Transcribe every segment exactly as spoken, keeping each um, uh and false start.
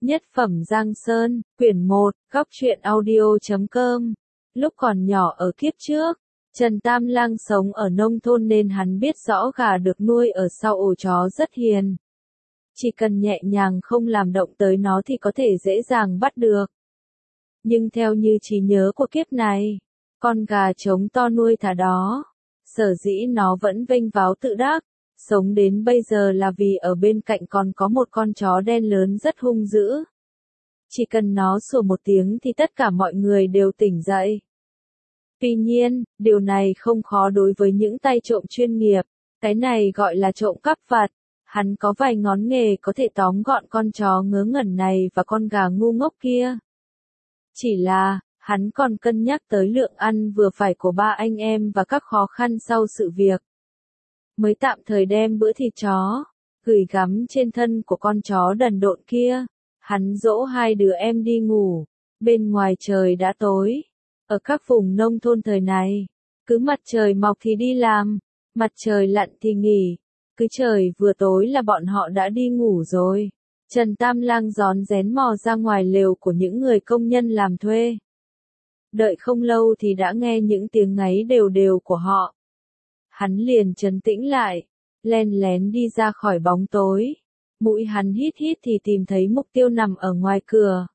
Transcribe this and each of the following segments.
Nhất phẩm Giang Sơn, quyển một, góc truyện audio chấm com. Lúc còn nhỏ ở kiếp trước, Trần Tam Lang sống ở nông thôn nên hắn biết rõ gà được nuôi ở sau ổ chó rất hiền. Chỉ cần nhẹ nhàng không làm động tới nó thì có thể dễ dàng bắt được. Nhưng theo như trí nhớ của kiếp này, con gà trống to nuôi thả đó, sở dĩ nó vẫn vênh váo tự đắc, sống đến bây giờ là vì ở bên cạnh còn có một con chó đen lớn rất hung dữ. Chỉ cần nó sủa một tiếng thì tất cả mọi người đều tỉnh dậy. Tuy nhiên, điều này không khó đối với những tay trộm chuyên nghiệp, cái này gọi là trộm cắp vặt. Hắn có vài ngón nghề có thể tóm gọn con chó ngớ ngẩn này và con gà ngu ngốc kia. Chỉ là, hắn còn cân nhắc tới lượng ăn vừa phải của ba anh em và các khó khăn sau sự việc. Mới tạm thời đem bữa thịt chó, gửi gắm trên thân của con chó đần độn kia, hắn dỗ hai đứa em đi ngủ, bên ngoài trời đã tối. Ở các vùng nông thôn thời này, cứ mặt trời mọc thì đi làm, mặt trời lặn thì nghỉ, cứ trời vừa tối là bọn họ đã đi ngủ rồi. Trần Tam Lang rón rén mò ra ngoài lều của những người công nhân làm thuê. Đợi không lâu thì đã nghe những tiếng ngáy đều đều của họ. Hắn liền trấn tĩnh lại, len lén đi ra khỏi bóng tối. Mũi hắn hít hít thì tìm thấy mục tiêu nằm ở ngoài cửa.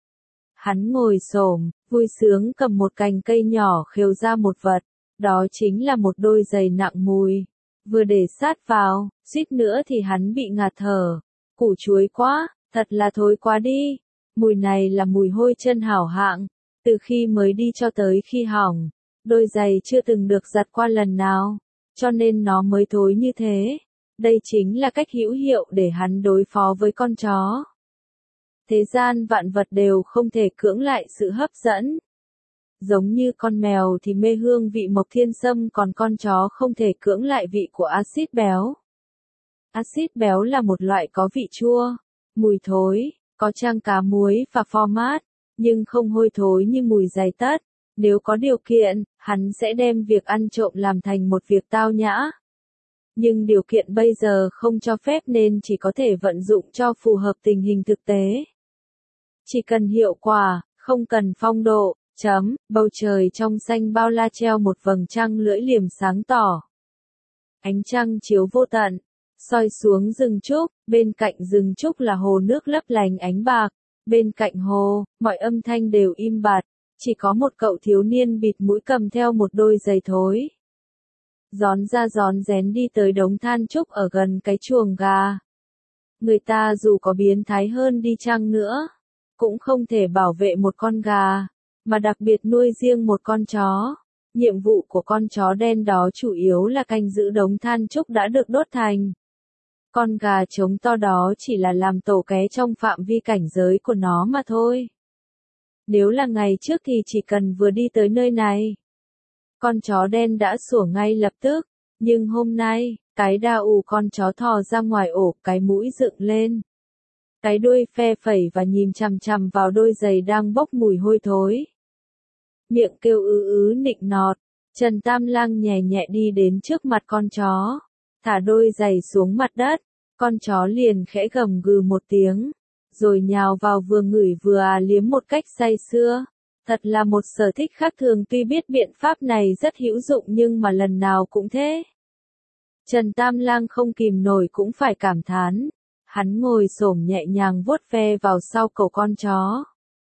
Hắn ngồi xổm, vui sướng cầm một cành cây nhỏ khều ra một vật, đó chính là một đôi giày nặng mùi. Vừa để sát vào, suýt nữa thì hắn bị ngạt thở. Củ chuối quá, thật là thối quá đi. Mùi này là mùi hôi chân hảo hạng, từ khi mới đi cho tới khi hỏng. Đôi giày chưa từng được giặt qua lần nào, cho nên nó mới thối như thế. Đây chính là cách hữu hiệu để hắn đối phó với con chó. Thế gian vạn vật đều không thể cưỡng lại sự hấp dẫn. Giống như con mèo thì mê hương vị mộc thiên sâm, còn con chó không thể cưỡng lại vị của axit béo. Axit béo là một loại có vị chua, mùi thối, có chang cá muối và pho mát, nhưng không hôi thối như mùi giày tất. Nếu có điều kiện, hắn sẽ đem việc ăn trộm làm thành một việc tao nhã. Nhưng điều kiện bây giờ không cho phép nên chỉ có thể vận dụng cho phù hợp tình hình thực tế. Chỉ cần hiệu quả, không cần phong độ. Chấm, bầu trời trong xanh bao la treo một vầng trăng lưỡi liềm sáng tỏ. Ánh trăng chiếu vô tận, soi xuống rừng trúc, bên cạnh rừng trúc là hồ nước lấp lánh ánh bạc. Bên cạnh hồ, mọi âm thanh đều im bặt, chỉ có một cậu thiếu niên bịt mũi cầm theo một đôi giày thối. Rón ra rón rén đi tới đống than trúc ở gần cái chuồng gà. Người ta dù có biến thái hơn đi chăng nữa, cũng không thể bảo vệ một con gà, mà đặc biệt nuôi riêng một con chó. Nhiệm vụ của con chó đen đó chủ yếu là canh giữ đống than trúc đã được đốt thành. Con gà trống to đó chỉ là làm tổ ké trong phạm vi cảnh giới của nó mà thôi. Nếu là ngày trước thì chỉ cần vừa đi tới nơi này, con chó đen đã sủa ngay lập tức. Nhưng hôm nay, cái đa ù con chó thò ra ngoài ổ, cái mũi dựng lên, cái đuôi phe phẩy và nhìn chằm chằm vào đôi giày đang bốc mùi hôi thối. Miệng kêu ứ ứ nịnh nọt. Trần Tam Lang nhẹ nhẹ đi đến trước mặt con chó, thả đôi giày xuống mặt đất. Con chó liền khẽ gầm gừ một tiếng, rồi nhào vào vừa ngửi vừa à liếm một cách say sưa. Thật là một sở thích khác thường, tuy biết biện pháp này rất hữu dụng nhưng mà lần nào cũng thế. Trần Tam Lang không kìm nổi cũng phải cảm thán. Hắn ngồi xổm nhẹ nhàng vuốt ve vào sau cổ con chó.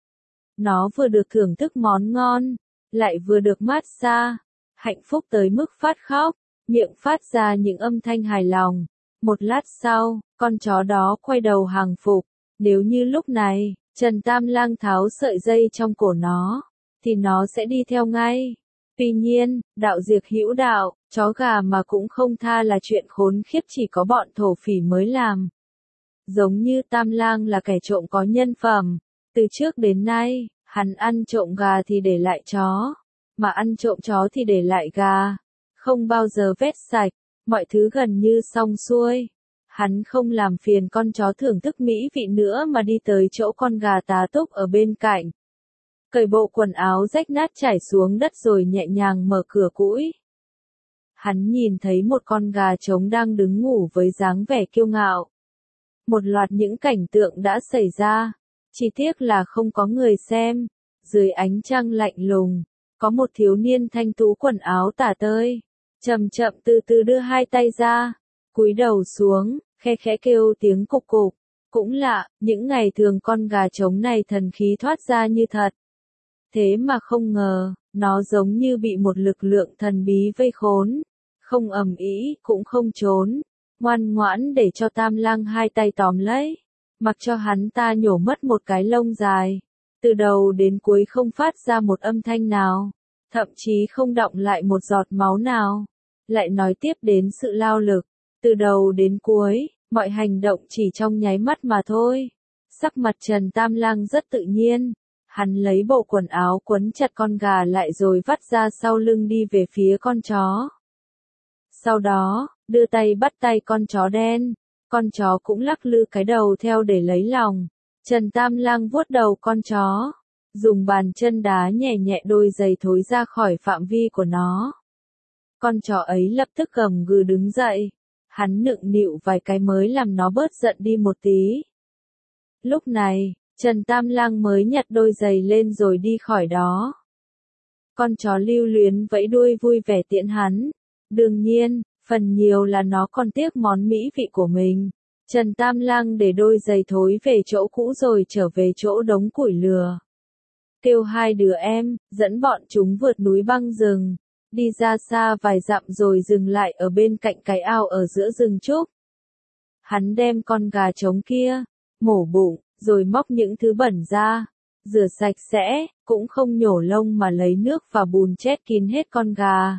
Nó vừa được thưởng thức món ngon, lại vừa được mát xa, hạnh phúc tới mức phát khóc, miệng phát ra những âm thanh hài lòng. Một lát sau, con chó đó quay đầu hàng phục. Nếu như lúc này, Trần Tam Lang tháo sợi dây trong cổ nó, thì nó sẽ đi theo ngay. Tuy nhiên, đạo diệt hữu đạo, chó gà mà cũng không tha là chuyện khốn khiếp chỉ có bọn thổ phỉ mới làm. Giống như Tam Lang là kẻ trộm có nhân phẩm, từ trước đến nay, hắn ăn trộm gà thì để lại chó, mà ăn trộm chó thì để lại gà, không bao giờ vét sạch, mọi thứ gần như xong xuôi. Hắn không làm phiền con chó thưởng thức mỹ vị nữa mà đi tới chỗ con gà tá túc ở bên cạnh. Cởi bộ quần áo rách nát trải xuống đất rồi nhẹ nhàng mở cửa cũi. Hắn nhìn thấy một con gà trống đang đứng ngủ với dáng vẻ kiêu ngạo. Một loạt những cảnh tượng đã xảy ra, Chỉ tiếc là không có người xem. Dưới ánh trăng lạnh lùng, có một thiếu niên thanh tú quần áo tả tơi, chậm chậm từ từ đưa hai tay ra, cúi đầu xuống, khe khẽ kêu tiếng cục cục. Cũng lạ, những ngày thường con gà trống này thần khí thoát ra như thật. Thế mà không ngờ, nó giống như bị một lực lượng thần bí vây khốn, không ầm ĩ, cũng không trốn, ngoan ngoãn để cho Tam Lăng hai tay tóm lấy, mặc cho hắn ta nhổ mất một cái lông dài, từ đầu đến cuối không phát ra một âm thanh nào, thậm chí không đọng lại một giọt máu nào. Lại nói tiếp đến sự lao lực, từ đầu đến cuối, mọi hành động chỉ trong nháy mắt mà thôi. Sắc mặt Trần Tam Lăng rất tự nhiên, hắn lấy bộ quần áo quấn chặt con gà lại rồi vắt ra sau lưng đi về phía con chó. Sau đó, đưa tay bắt tay con chó đen, con chó cũng lắc lư cái đầu theo để lấy lòng. Trần Tam Lăng vuốt đầu con chó, dùng bàn chân đá nhẹ nhẹ đôi giày thối ra khỏi phạm vi của nó. Con chó ấy lập tức gầm gừ đứng dậy, hắn nựng nịu vài cái mới làm nó bớt giận đi một tí. Lúc này, Trần Tam Lăng mới nhặt đôi giày lên rồi đi khỏi đó. Con chó lưu luyến vẫy đuôi vui vẻ tiễn hắn. Đương nhiên, phần nhiều là nó còn tiếc món mỹ vị của mình. Trần Tam Lăng để đôi giày thối về chỗ cũ rồi trở về chỗ đống củi lửa. Kêu hai đứa em, dẫn bọn chúng vượt núi băng rừng, đi ra xa vài dặm rồi dừng lại ở bên cạnh cái ao ở giữa rừng trúc. Hắn đem con gà trống kia, mổ bụng, rồi móc những thứ bẩn ra, rửa sạch sẽ, cũng không nhổ lông mà lấy nước và bùn chét kín hết con gà.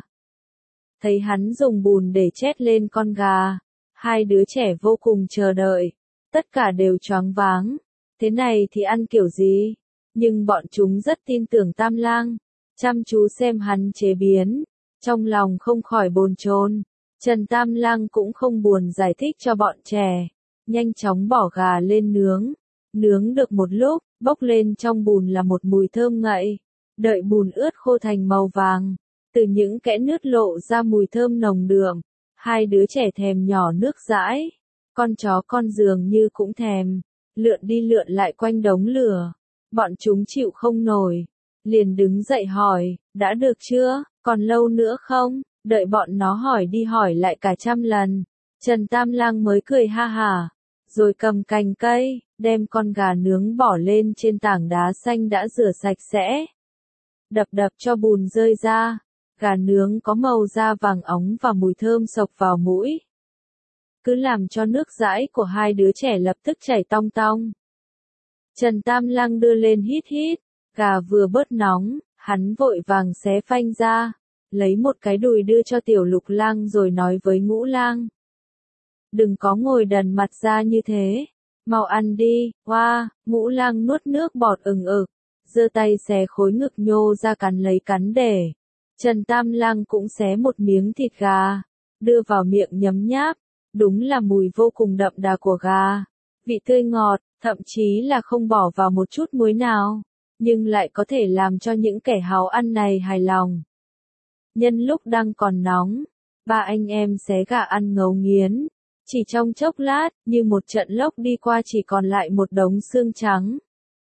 Thấy hắn dùng bùn để chét lên con gà, hai đứa trẻ vô cùng chờ đợi, tất cả đều choáng váng, thế này thì ăn kiểu gì? Nhưng bọn chúng rất tin tưởng Tam Lang, chăm chú xem hắn chế biến, trong lòng không khỏi bồn chồn. Trần Tam Lang cũng không buồn giải thích cho bọn trẻ, nhanh chóng bỏ gà lên nướng. Nướng được một lúc, bốc lên trong bùn là một mùi thơm ngậy, đợi bùn ướt khô thành màu vàng, từ những kẽ nứt lộ ra mùi thơm nồng đượm, hai đứa trẻ thèm nhỏ nước dãi, con chó con dường như cũng thèm, lượn đi lượn lại quanh đống lửa, bọn chúng chịu không nổi, liền đứng dậy hỏi, đã được chưa, còn lâu nữa không, đợi bọn nó hỏi đi hỏi lại cả trăm lần, Trần Tam Lang mới cười ha hả, rồi cầm cành cây, đem con gà nướng bỏ lên trên tảng đá xanh đã rửa sạch sẽ. Đập đập cho bùn rơi ra, gà nướng có màu da vàng óng và mùi thơm xộc vào mũi. Cứ làm cho nước dãi của hai đứa trẻ lập tức chảy tong tong. Trần Tam Lăng đưa lên hít hít, gà vừa bớt nóng, hắn vội vàng xé phanh ra, lấy một cái đùi đưa cho Tiểu Lục Lang rồi nói với Ngũ Lang. Đừng có ngồi đần mặt ra như thế, mau ăn đi, hoa, wow. Ngũ Lang nuốt nước bọt ừng ực, giơ tay xé khối ngực nhô ra cắn lấy cắn để. Trần Tam Lăng cũng xé một miếng thịt gà, đưa vào miệng nhấm nháp, đúng là mùi vô cùng đậm đà của gà, vị tươi ngọt, thậm chí là không bỏ vào một chút muối nào, nhưng lại có thể làm cho những kẻ háo ăn này hài lòng. Nhân lúc đang còn nóng, ba anh em xé gà ăn ngấu nghiến, chỉ trong chốc lát, như một trận lốc đi qua chỉ còn lại một đống xương trắng.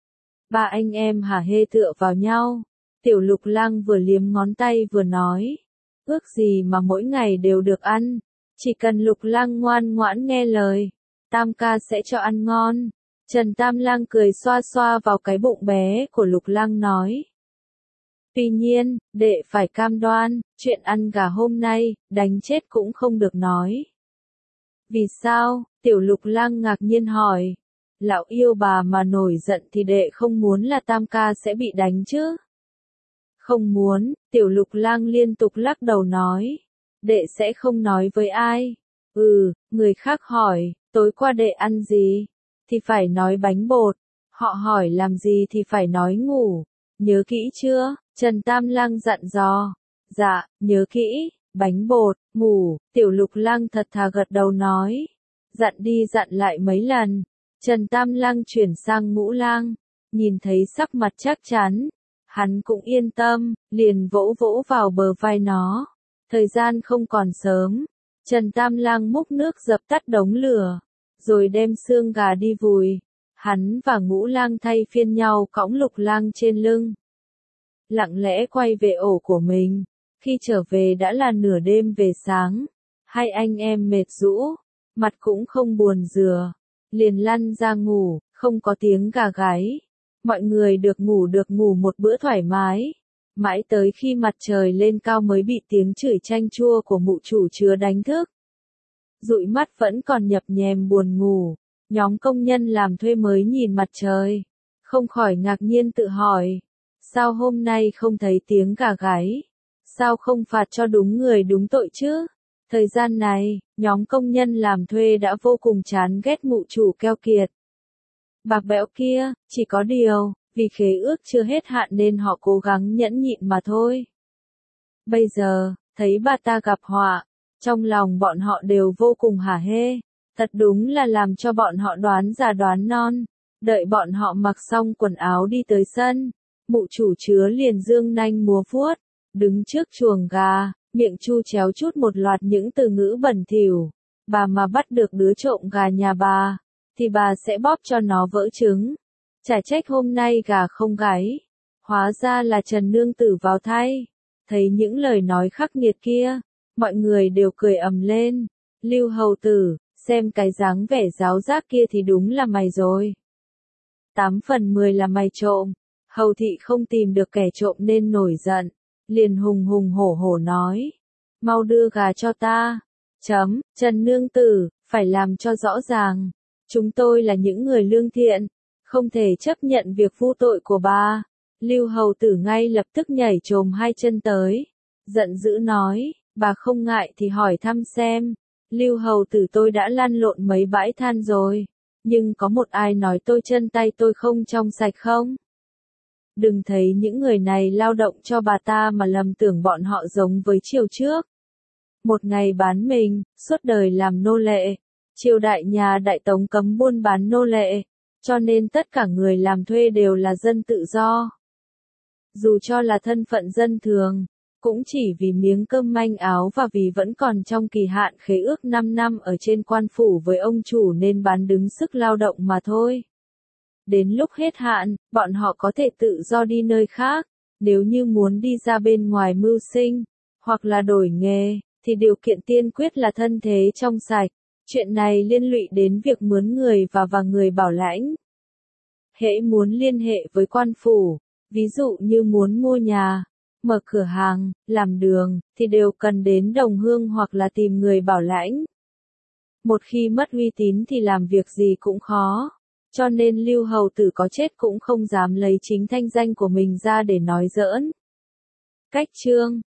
Ba anh em hả hê tựa vào nhau, Tiểu Lục Lang vừa liếm ngón tay vừa nói, ước gì mà mỗi ngày đều được ăn, chỉ cần Lục Lang ngoan ngoãn nghe lời, Tam ca sẽ cho ăn ngon. Trần Tam Lang cười xoa xoa vào cái bụng bé của Lục Lang nói. Tuy nhiên, đệ phải cam đoan, chuyện ăn gà hôm nay, đánh chết cũng không được nói. Vì sao? Tiểu Lục Lang ngạc nhiên hỏi. Lão yêu bà mà nổi giận thì đệ không muốn là Tam ca sẽ bị đánh chứ? Không muốn, Tiểu Lục Lang liên tục lắc đầu nói. Đệ sẽ không nói với ai. Ừ, người khác hỏi, tối qua đệ ăn gì? Thì phải nói bánh bột. Họ hỏi làm gì thì phải nói ngủ. Nhớ kỹ chưa? Trần Tam Lang dặn dò. Dạ, nhớ kỹ, bánh bột, ngủ, Tiểu Lục Lang thật thà gật đầu nói. Dặn đi dặn lại mấy lần. Trần Tam Lang chuyển sang Ngũ Lang, nhìn thấy sắc mặt chắc chắn, hắn cũng yên tâm, liền vỗ vỗ vào bờ vai nó. Thời gian không còn sớm, Trần Tam Lang múc nước dập tắt đống lửa, rồi đem xương gà đi vùi. Hắn và Ngũ Lang thay phiên nhau cõng Lục Lang trên lưng. Lặng lẽ quay về ổ của mình. Khi trở về đã là nửa đêm về sáng. Hai anh em mệt rũ, mặt cũng không buồn rửa. Liền lăn ra ngủ, không có tiếng gà gáy. Mọi người được ngủ được ngủ một bữa thoải mái. Mãi tới khi mặt trời lên cao mới bị tiếng chửi chanh chua của mụ chủ chứa đánh thức. Dụi mắt vẫn còn nhập nhèm buồn ngủ. Nhóm công nhân làm thuê mới nhìn mặt trời. Không khỏi ngạc nhiên tự hỏi. Sao hôm nay không thấy tiếng gà gáy? Sao không phạt cho đúng người đúng tội chứ? Thời gian này, nhóm công nhân làm thuê đã vô cùng chán ghét mụ chủ keo kiệt. Bạc bẽo kia, chỉ có điều, vì khế ước chưa hết hạn nên họ cố gắng nhẫn nhịn mà thôi. Bây giờ, thấy bà ta gặp họa, trong lòng bọn họ đều vô cùng hả hê. Thật đúng là làm cho bọn họ đoán già đoán non. Đợi bọn họ mặc xong quần áo đi tới sân, mụ chủ chứa liền dương nanh múa vuốt, đứng trước chuồng gà, miệng chu chéo chút một loạt những từ ngữ bẩn thỉu. Bà mà bắt được đứa trộm gà nhà bà, thì bà sẽ bóp cho nó vỡ trứng. Chả trách hôm nay gà không gáy. Hóa ra là Trần nương tử vào thay. Thấy những lời nói khắc nghiệt kia, mọi người đều cười ầm lên. Lưu hầu tử, xem cái dáng vẻ giáo giác kia thì đúng là mày rồi. Tám phần mười là mày trộm. Hầu thị không tìm được kẻ trộm nên nổi giận. Liền hùng hùng hổ hổ nói. Mau đưa gà cho ta. Chấm, Trần nương tử, phải làm cho rõ ràng. Chúng tôi là những người lương thiện. Không thể chấp nhận việc vu tội của bà. Lưu hầu tử ngay lập tức nhảy chồm hai chân tới. Giận dữ nói, bà không ngại thì hỏi thăm xem. Lưu hầu tử tôi đã lăn lộn mấy bãi than rồi. Nhưng có một ai nói tôi chân tay tôi không trong sạch không? Đừng thấy những người này lao động cho bà ta mà lầm tưởng bọn họ giống với triều trước. Một ngày bán mình, suốt đời làm nô lệ. Triều đại nhà Đại Tống cấm buôn bán nô lệ. Cho nên tất cả người làm thuê đều là dân tự do. Dù cho là thân phận dân thường, cũng chỉ vì miếng cơm manh áo và vì vẫn còn trong kỳ hạn khế ước năm năm ở trên quan phủ với ông chủ nên bán đứng sức lao động mà thôi. Đến lúc hết hạn, bọn họ có thể tự do đi nơi khác. Nếu như muốn đi ra bên ngoài mưu sinh, hoặc là đổi nghề, thì điều kiện tiên quyết là thân thế trong sạch. Chuyện này liên lụy đến việc mướn người và và người bảo lãnh. Hễ muốn liên hệ với quan phủ, ví dụ như muốn mua nhà, mở cửa hàng, làm đường, thì đều cần đến đồng hương hoặc là tìm người bảo lãnh. Một khi mất uy tín thì làm việc gì cũng khó. Cho nên Lưu hầu tử có chết cũng không dám lấy chính thanh danh của mình ra để nói giỡn. Cách chương